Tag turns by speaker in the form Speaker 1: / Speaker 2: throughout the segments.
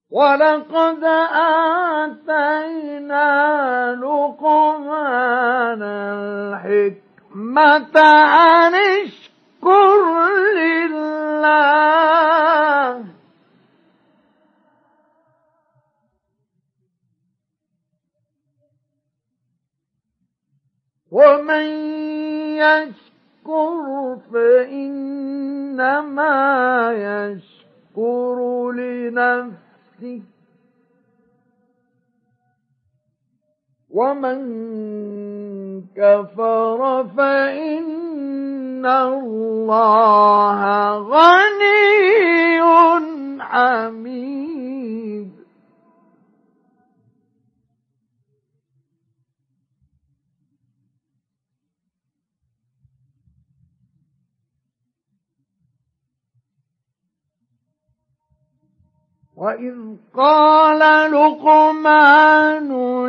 Speaker 1: ولقد آتينا لقمان الحكمة أن اشكر لله ومن يشكر فإنما يشكر لنفسه ومن كفر فإن الله غني حميد. وإذ قال لقمان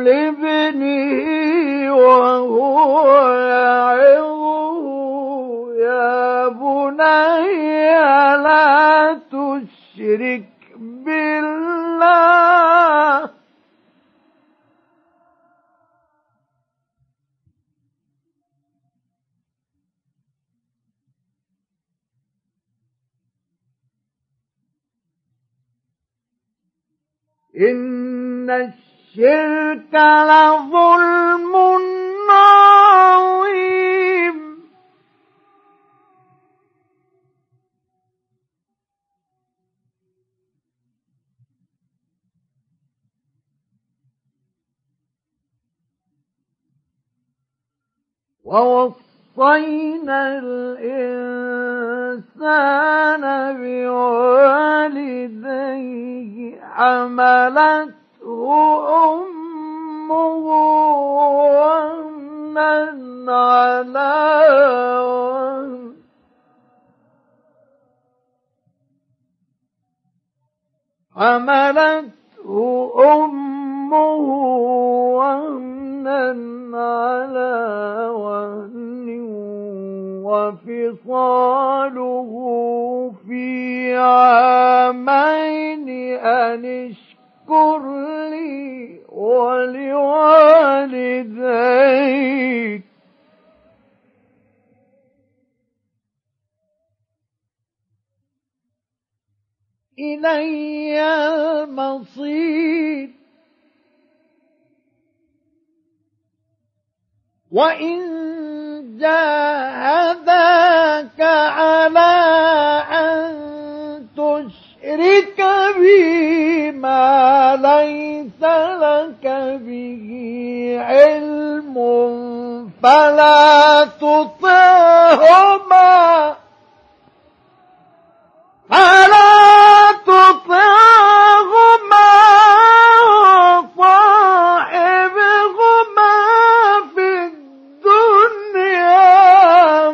Speaker 1: لابنه وهو يعظه يا بني لا تشرك بالله إن الشرك لظلم عظيم. ووصينا الإنسان بوالديه حملته أمه وهنا على وهن حملته أمه وهنا على وهن وفصاله في عامين أن اشكر لي ولوالديك إلي المصير. وإن جاهداك على أن تشرك بي ما ليس لك به علم فلا تطعهما وصاحبهما في الدنيا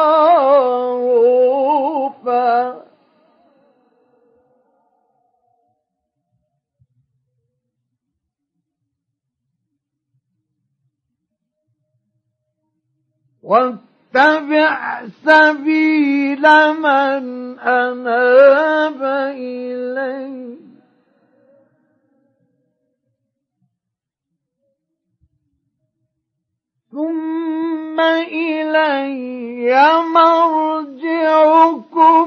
Speaker 1: معروفا واتبع سبيل من أناب إلي ثم إلي مرجعكم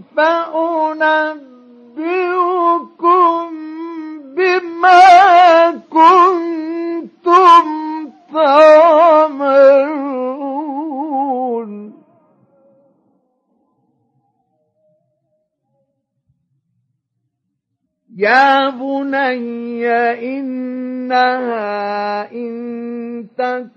Speaker 1: فأنبئكم بما كنتم تعملون. يا بني إنها إن تك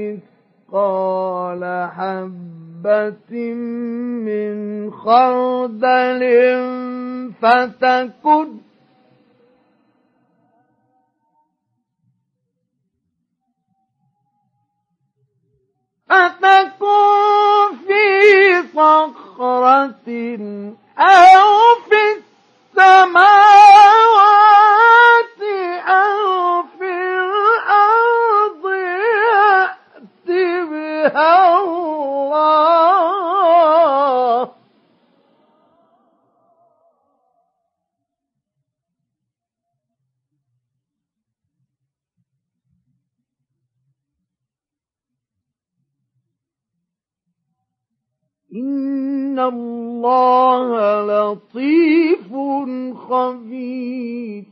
Speaker 1: مثقال حبة من خردل فتكن في صخرة أو في السماوات أو في الأرض يأت بها الله إن الله لطيف خبير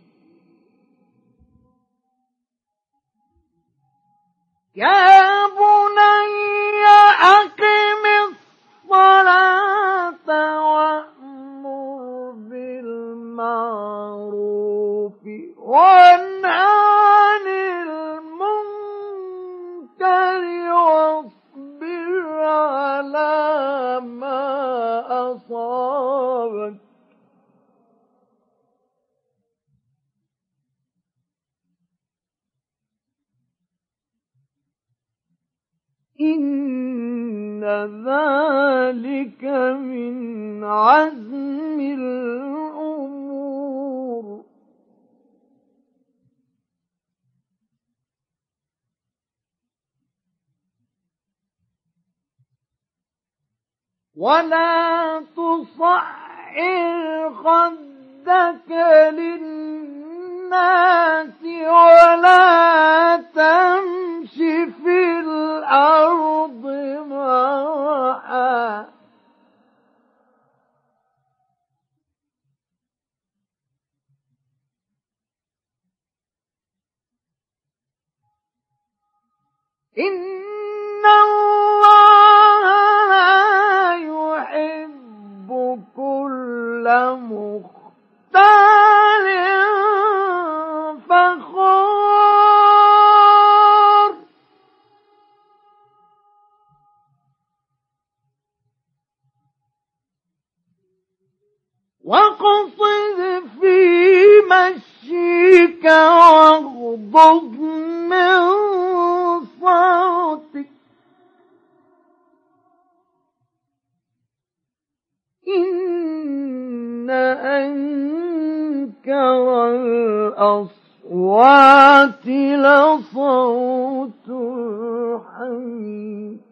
Speaker 1: يا بني أقم الصلاة وأمر بالمعروف وانه عن المنكر واصبر على ما أصابك إن ذلك من عزم الأمور ولا تصعر خدك للناس ولا تمش في الأرض مرحا إن الله لا يحب كل مختال فخور واقصد في مشيك واغضض من صوتك إن أنكر الأصوات لصوت الحمير